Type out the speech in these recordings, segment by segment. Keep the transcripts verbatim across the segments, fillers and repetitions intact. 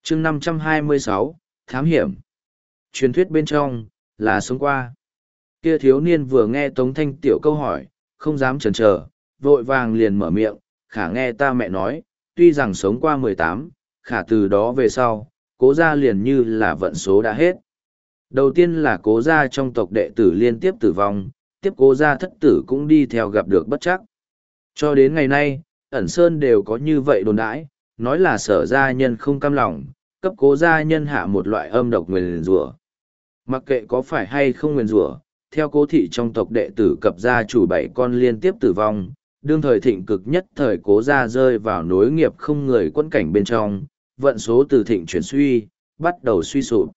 chương năm trăm hai mươi sáu, Thám hiểm. Truyền thuyết bên trong, là sống qua. Kia thiếu niên vừa nghe Tống Thanh Tiểu câu hỏi, không dám chần chờ, vội vàng liền mở miệng, khả nghe ta mẹ nói, tuy rằng sống qua mười tám, khả từ đó về sau, cố gia liền như là vận số đã hết. Đầu tiên là cố gia trong tộc đệ tử liên tiếp tử vong, tiếp cố gia thất tử cũng đi theo gặp được bất chắc. Cho đến ngày nay, ẩn sơn đều có như vậy đồn đãi, nói là sở gia nhân không cam lòng, cấp cố gia nhân hạ một loại âm độc nguyền rủa. Mặc kệ có phải hay không nguyền rủa, theo cố thị trong tộc đệ tử cập gia chủ bảy con liên tiếp tử vong, đương thời thịnh cực nhất thời cố gia rơi vào nối nghiệp không người quân cảnh bên trong, vận số từ thịnh chuyển suy, bắt đầu suy sụp.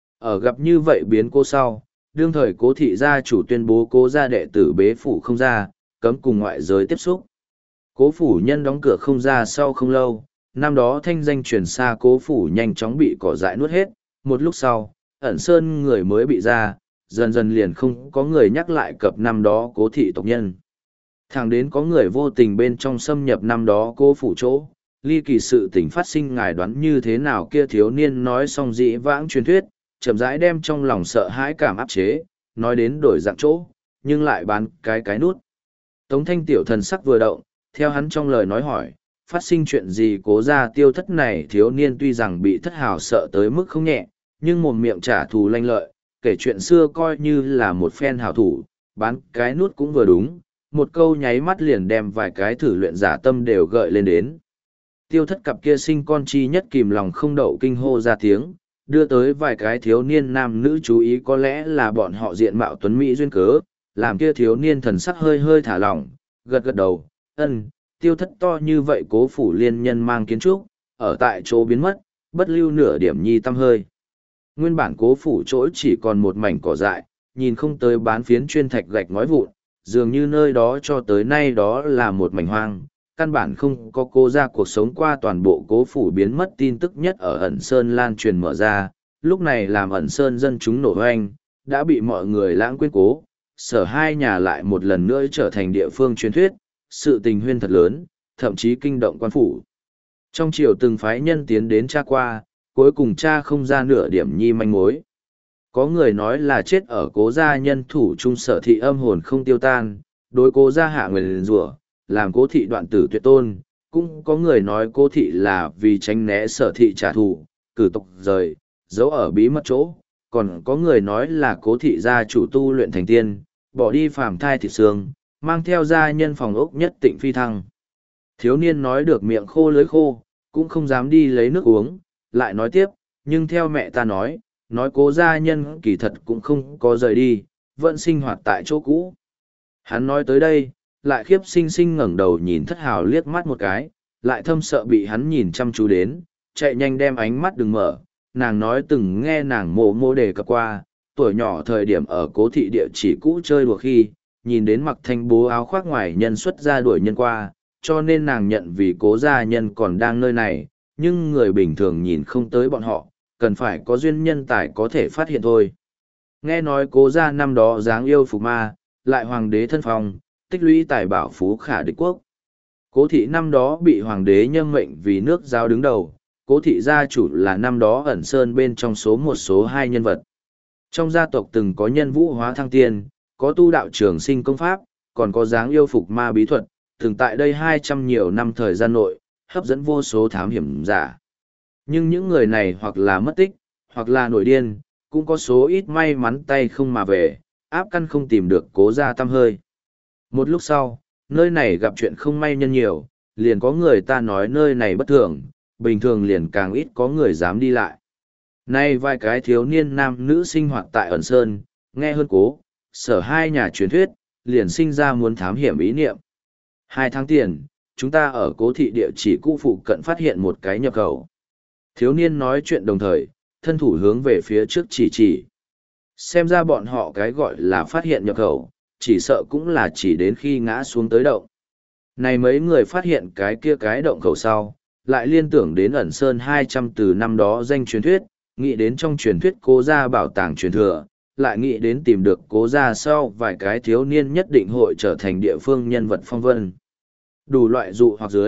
Ở gặp như vậy biến cố sau, đương thời cố thị gia chủ tuyên bố cố gia đệ tử bế phủ không ra, cấm cùng ngoại giới tiếp xúc. Cố phủ nhân đóng cửa không ra sau không lâu, năm đó thanh danh truyền xa cố phủ nhanh chóng bị cỏ dại nuốt hết, một lúc sau, ẩn sơn người mới bị ra, dần dần liền không có người nhắc lại cập năm đó cố thị tộc nhân. Thẳng đến có người vô tình bên trong xâm nhập năm đó cố phủ chỗ, ly kỳ sự tình phát sinh ngài đoán như thế nào kia thiếu niên nói xong dĩ vãng truyền thuyết, chậm rãi đem trong lòng sợ hãi cảm áp chế, nói đến đổi dạng chỗ, nhưng lại bán cái cái nút. Tống Thanh Tiểu thần sắc vừa động, theo hắn trong lời nói hỏi, phát sinh chuyện gì cố ra tiêu thất này thiếu niên tuy rằng bị thất hào sợ tới mức không nhẹ, nhưng một miệng trả thù lanh lợi, kể chuyện xưa coi như là một phen hào thủ, bán cái nút cũng vừa đúng, một câu nháy mắt liền đem vài cái thử luyện giả tâm đều gợi lên đến. Tiêu thất cặp kia sinh con chi nhất kìm lòng không đậu kinh hô ra tiếng, đưa tới vài cái thiếu niên nam nữ chú ý có lẽ là bọn họ diện mạo tuấn mỹ duyên cớ, làm kia thiếu niên thần sắc hơi hơi thả lỏng, gật gật đầu, ân, tiêu thất to như vậy cố phủ liên nhân mang kiến trúc, ở tại chỗ biến mất, bất lưu nửa điểm nhi tâm hơi. Nguyên bản cố phủ chỗ chỉ còn một mảnh cỏ dại, nhìn không tới bán phiến chuyên thạch gạch ngói vụn, dường như nơi đó cho tới nay đó là một mảnh hoang, căn bản không có cố ra cuộc sống qua toàn bộ cố phủ biến mất tin tức nhất ở ẩn sơn lan truyền mở ra, lúc này làm ẩn sơn dân chúng nổ hoanh, đã bị mọi người lãng quên cố, sở hai nhà lại một lần nữa trở thành địa phương truyền thuyết, sự tình huyên thật lớn, thậm chí kinh động quan phủ. Trong triều từng phái nhân tiến đến tra qua, cuối cùng tra không ra nửa điểm nhi manh mối. Có người nói là chết ở cố gia nhân thủ trung sở thị âm hồn không tiêu tan, đối cố gia hạ nguyền rủa, làm cố thị đoạn tử tuyệt tôn, cũng có người nói cố thị là vì tránh né sở thị trả thù, cử tộc rời, giấu ở bí mật chỗ, còn có người nói là cố thị gia chủ tu luyện thành tiên, bỏ đi phàm thai thịt xương, mang theo gia nhân phòng ốc nhất tịnh phi thăng. Thiếu niên nói được miệng khô lưới khô, cũng không dám đi lấy nước uống, lại nói tiếp, nhưng theo mẹ ta nói, nói cố gia nhân kỳ thật cũng không có rời đi, vẫn sinh hoạt tại chỗ cũ. Hắn nói tới đây, lại khiếp sinh sinh ngẩng đầu nhìn thất hào liếc mắt một cái, lại thâm sợ bị hắn nhìn chăm chú đến, chạy nhanh đem ánh mắt đừng mở, nàng nói từng nghe nàng mồ mô đề cập qua, tuổi nhỏ thời điểm ở cố thị địa chỉ cũ chơi đùa khi, nhìn đến mặc thanh bố áo khoác ngoài nhân xuất ra đuổi nhân qua, cho nên nàng nhận vì cố gia nhân còn đang nơi này, nhưng người bình thường nhìn không tới bọn họ, cần phải có duyên nhân tài có thể phát hiện thôi. Nghe nói cố gia năm đó dáng yêu phục ma, lại hoàng đế thân phong, tích lũy tài bảo phú khả địch quốc. Cố thị năm đó bị hoàng đế nhâm mệnh vì nước giáo đứng đầu, cố thị gia chủ là năm đó ẩn sơn bên trong số một số hai nhân vật. Trong gia tộc từng có nhân vũ hóa thăng tiên, có tu đạo trường sinh công pháp, còn có dáng yêu phục ma bí thuật, từng tại đây hai trăm nhiều năm thời gian nội, hấp dẫn vô số thám hiểm giả. Nhưng những người này hoặc là mất tích, hoặc là nổi điên, cũng có số ít may mắn tay không mà về, áp căn không tìm được cố gia tăm hơi. Một lúc sau, nơi này gặp chuyện không may nhân nhiều, liền có người ta nói nơi này bất thường, bình thường liền càng ít có người dám đi lại. Nay vài cái thiếu niên nam nữ sinh hoạt tại ẩn sơn, nghe hơn cố, sở hai nhà truyền thuyết, liền sinh ra muốn thám hiểm ý niệm. Hai tháng tiền, chúng ta ở cố thị địa chỉ cũ phụ cận phát hiện một cái nhập khẩu. Thiếu niên nói chuyện đồng thời, thân thủ hướng về phía trước chỉ chỉ. Xem ra bọn họ cái gọi là phát hiện nhập khẩu, chỉ sợ cũng là chỉ đến khi ngã xuống tới động. Này mấy người phát hiện cái kia cái động khẩu sau, lại liên tưởng đến ẩn sơn hai trăm từ năm đó danh truyền thuyết, nghĩ đến trong truyền thuyết cố gia bảo tàng truyền thừa, lại nghĩ đến tìm được cố gia sau vài cái thiếu niên nhất định hội trở thành địa phương nhân vật phong vân. Đủ loại dụ hoặc dưới,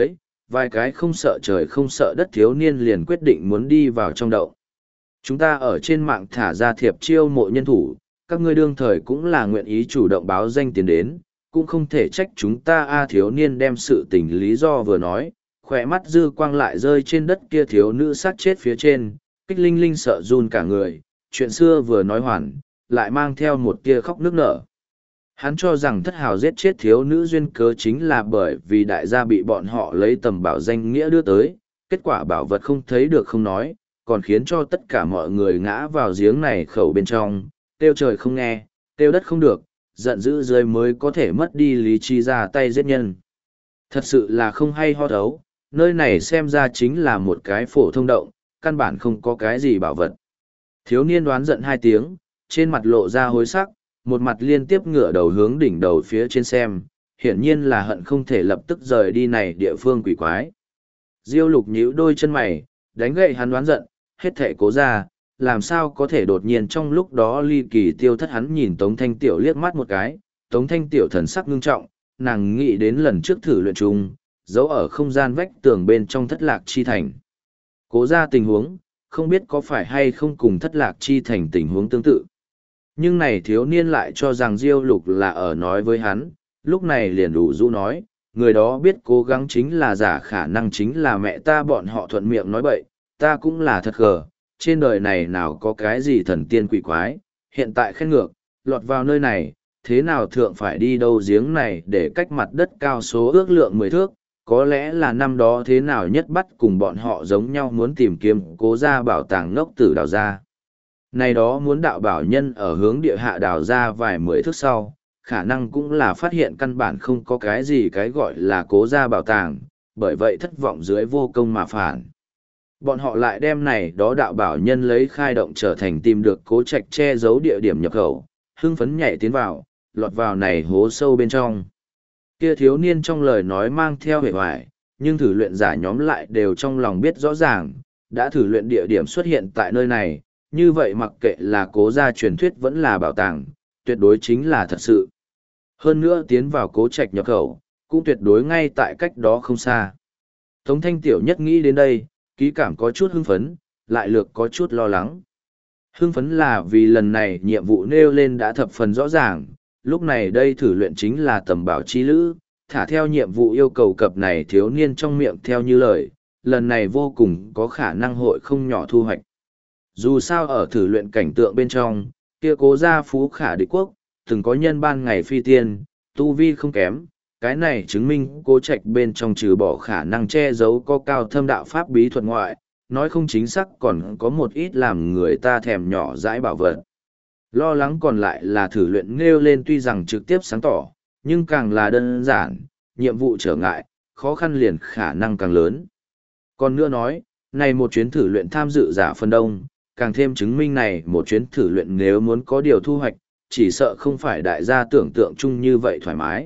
vài cái không sợ trời không sợ đất thiếu niên liền quyết định muốn đi vào trong động. Chúng ta ở trên mạng thả ra thiệp chiêu mộ nhân thủ, các ngươi đương thời cũng là nguyện ý chủ động báo danh tiến đến, cũng không thể trách chúng ta. A thiếu niên đem sự tình lý do vừa nói, khỏe mắt dư quang lại rơi trên đất kia thiếu nữ sát chết phía trên, kích linh linh sợ run cả người, chuyện xưa vừa nói hoàn, lại mang theo một tia khóc nức nở. Hắn cho rằng thất hào giết chết thiếu nữ duyên cớ chính là bởi vì đại gia bị bọn họ lấy tầm bảo danh nghĩa đưa tới, kết quả bảo vật không thấy được không nói, còn khiến cho tất cả mọi người ngã vào giếng này khẩu bên trong, tiêu trời không nghe, tiêu đất không được, giận dữ dưới mới có thể mất đi lý trí ra tay giết nhân. Thật sự là không hay ho thấu, nơi này xem ra chính là một cái phổ thông động, căn bản không có cái gì bảo vật. Thiếu niên đoán giận hai tiếng, trên mặt lộ ra hối sắc, một mặt liên tiếp ngửa đầu hướng đỉnh đầu phía trên xem, hiển nhiên là hận không thể lập tức rời đi này địa phương quỷ quái. Diêu Lục nhíu đôi chân mày, đánh gậy hắn đoán giận, hết thể cố ra, làm sao có thể đột nhiên trong lúc đó ly kỳ tiêu thất. Hắn nhìn Tống Thanh Tiểu liếc mắt một cái, Tống Thanh Tiểu thần sắc ngưng trọng, nàng nghĩ đến lần trước thử luyện chung, giấu ở không gian vách tường bên trong thất lạc chi thành. Cố ra tình huống, không biết có phải hay không cùng thất lạc chi thành tình huống tương tự. Nhưng này thiếu niên lại cho rằng Diêu Lục là ở nói với hắn, lúc này liền đủ rũ nói, người đó biết cố gắng chính là giả, khả năng chính là mẹ ta. Bọn họ thuận miệng nói bậy, ta cũng là thật gờ, trên đời này nào có cái gì thần tiên quỷ quái, hiện tại khen ngược, lọt vào nơi này, thế nào thượng phải đi đâu giếng này để cách mặt đất cao số ước lượng mười thước, có lẽ là năm đó thế nào nhất bắt cùng bọn họ giống nhau muốn tìm kiếm cố ra bảo tàng ngốc tử đào ra. Này đó muốn đạo bảo nhân ở hướng địa hạ đào ra vài mười thước sau, khả năng cũng là phát hiện căn bản không có cái gì cái gọi là cố ra bảo tàng, bởi vậy thất vọng dưới vô công mà phản. Bọn họ lại đem này đó đạo bảo nhân lấy khai động trở thành tìm được cố trạch che giấu địa điểm nhập khẩu, hưng phấn nhảy tiến vào, lọt vào này hố sâu bên trong. Kia thiếu niên trong lời nói mang theo vẻ hoài, nhưng thử luyện giả nhóm lại đều trong lòng biết rõ ràng, đã thử luyện địa điểm xuất hiện tại nơi này, như vậy mặc kệ là cố gia truyền thuyết vẫn là bảo tàng, tuyệt đối chính là thật sự. Hơn nữa tiến vào cố trạch nhập khẩu, cũng tuyệt đối ngay tại cách đó không xa. Tống Thanh Tiểu nhất nghĩ đến đây, ký cảm có chút hưng phấn, lại lược có chút lo lắng. Hưng phấn là vì lần này nhiệm vụ nêu lên đã thập phần rõ ràng, lúc này đây thử luyện chính là tầm bảo chi lữ, thả theo nhiệm vụ yêu cầu cập này thiếu niên trong miệng theo như lời, lần này vô cùng có khả năng hội không nhỏ thu hoạch. Dù sao ở thử luyện cảnh tượng bên trong, kia cố gia phú khả địch quốc, từng có nhân ban ngày phi tiên, tu vi không kém, cái này chứng minh cố trạch bên trong trừ bỏ khả năng che giấu có cao thâm đạo pháp bí thuật ngoại, nói không chính xác còn có một ít làm người ta thèm nhỏ dãi bảo vật. Lo lắng còn lại là thử luyện nêu lên tuy rằng trực tiếp sáng tỏ, nhưng càng là đơn giản, nhiệm vụ trở ngại, khó khăn liền khả năng càng lớn. Còn nữa nói, này một chuyến thử luyện tham dự giả phân đông, càng thêm chứng minh này một chuyến thử luyện nếu muốn có điều thu hoạch, chỉ sợ không phải đại gia tưởng tượng chung như vậy thoải mái.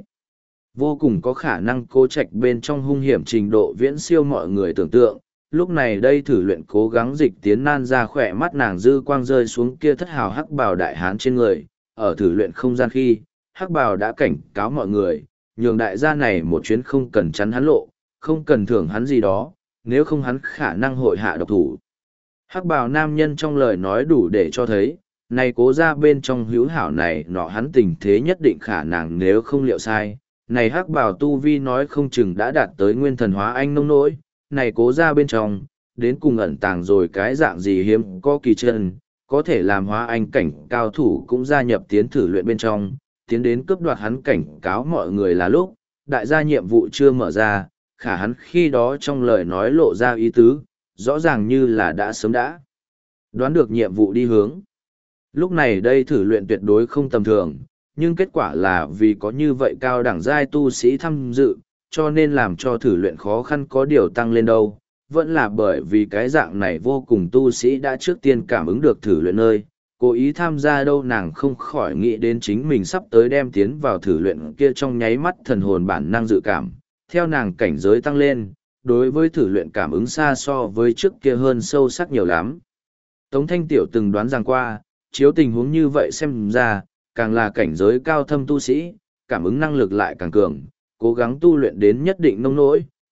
Vô cùng có khả năng cố trạch bên trong hung hiểm trình độ viễn siêu mọi người tưởng tượng, lúc này đây thử luyện cố gắng dịch tiến nan ra khỏe mắt nàng dư quang rơi xuống kia thất hào hắc bào đại hán trên người, ở thử luyện không gian khi, hắc bào đã cảnh cáo mọi người, nhường đại gia này một chuyến không cần chắn hắn lộ, không cần thưởng hắn gì đó, nếu không hắn khả năng hội hạ độc thủ. Hắc bào nam nhân trong lời nói đủ để cho thấy, này cố ra bên trong hữu hảo này nọ hắn tình thế nhất định khả năng nếu không liệu sai, này hắc bào tu vi nói không chừng đã đạt tới nguyên thần hóa anh nông nỗi, này cố ra bên trong, đến cùng ẩn tàng rồi cái dạng gì hiếm có kỳ chân, có thể làm hóa anh cảnh cao thủ cũng gia nhập tiến thử luyện bên trong, tiến đến cướp đoạt hắn cảnh cáo mọi người là lúc, đại gia nhiệm vụ chưa mở ra, khả hắn khi đó trong lời nói lộ ra ý tứ, rõ ràng như là đã sớm đã đoán được nhiệm vụ đi hướng. Lúc này đây thử luyện tuyệt đối không tầm thường, nhưng kết quả là vì có như vậy cao đẳng giai tu sĩ tham dự, cho nên làm cho thử luyện khó khăn có điều tăng lên đâu, vẫn là bởi vì cái dạng này vô cùng tu sĩ đã trước tiên cảm ứng được thử luyện nơi, cố ý tham gia đâu nàng không khỏi nghĩ đến chính mình sắp tới đem tiến vào thử luyện kia trong nháy mắt thần hồn bản năng dự cảm, theo nàng cảnh giới tăng lên, đối với thử luyện cảm ứng xa so với trước kia hơn sâu sắc nhiều lắm. Tống Thanh Tiểu từng đoán rằng qua, chiếu tình huống như vậy xem ra, càng là cảnh giới cao thâm tu sĩ, cảm ứng năng lực lại càng cường, cố gắng tu luyện đến nhất định nông nỗi,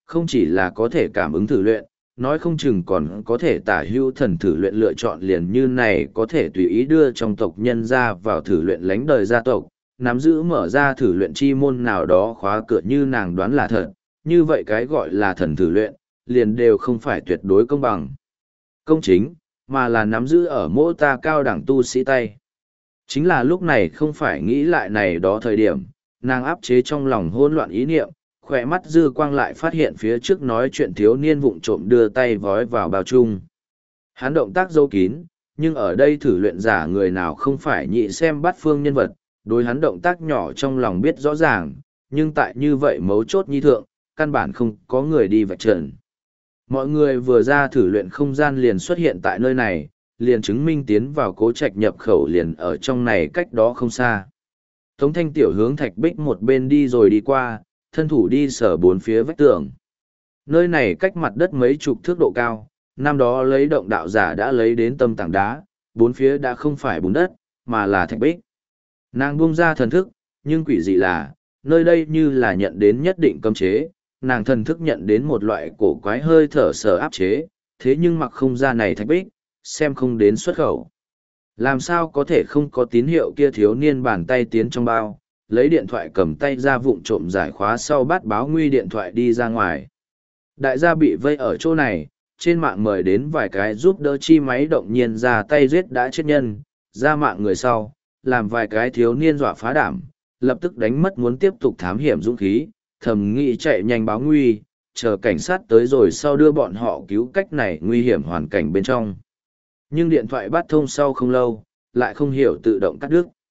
không chỉ là có thể cảm ứng thử luyện, nói không chừng còn có thể tả hữu thần thử luyện lựa chọn liền như này có thể tùy ý đưa trong tộc nhân ra vào thử luyện lánh đời gia tộc, nắm giữ mở ra thử luyện chi môn nào đó khóa cửa như nàng đoán là thật, như vậy cái gọi là thần thử luyện, liền đều không phải tuyệt đối công bằng. Công chính, mà là nắm giữ ở mỗi ta cao đẳng tu sĩ tay. Chính là lúc này không phải nghĩ lại này đó thời điểm, nàng áp chế trong lòng hỗn loạn ý niệm, khỏe mắt dư quang lại phát hiện phía trước nói chuyện thiếu niên vụng trộm đưa tay vói vào bao chung. Hắn động tác dâu kín, nhưng ở đây thử luyện giả người nào không phải nhị xem bắt phương nhân vật, đối hắn động tác nhỏ trong lòng biết rõ ràng, nhưng tại như vậy mấu chốt nhi thượng, căn bản không có người đi vạch trần. Mọi người vừa ra thử luyện không gian liền xuất hiện tại nơi này, liền chứng minh tiến vào cố trạch nhập khẩu liền ở trong này cách đó không xa. Tống Thanh Tiểu hướng thạch bích một bên đi rồi đi qua, thân thủ đi sở bốn phía vách tường. Nơi này cách mặt đất mấy chục thước độ cao, năm đó lấy động đạo giả đã lấy đến tâm tảng đá, bốn phía đã không phải bùn đất, mà là thạch bích. Nàng buông ra thần thức, nhưng quỷ dị là, nơi đây như là nhận đến nhất định cấm chế, nàng thần thức nhận đến một loại cổ quái hơi thở sở áp chế, thế nhưng mặc không ra này thạch bích, xem không đến xuất khẩu. Làm sao có thể không có tín hiệu kia thiếu niên bàn tay tiến trong bao, lấy điện thoại cầm tay ra vụng trộm giải khóa sau bắt báo nguy điện thoại đi ra ngoài. Đại gia bị vây ở chỗ này, trên mạng mời đến vài cái giúp đỡ chi máy động nhiên ra tay giết đã chết nhân, ra mạng người sau, làm vài cái thiếu niên dọa phá đảm, lập tức đánh mất muốn tiếp tục thám hiểm dũng khí, thầm nghĩ chạy nhanh báo nguy, chờ cảnh sát tới rồi sau đưa bọn họ cứu cách này nguy hiểm hoàn cảnh bên trong. Nhưng điện thoại bắt thông sau không lâu, lại không hiểu tự động cắt đứt.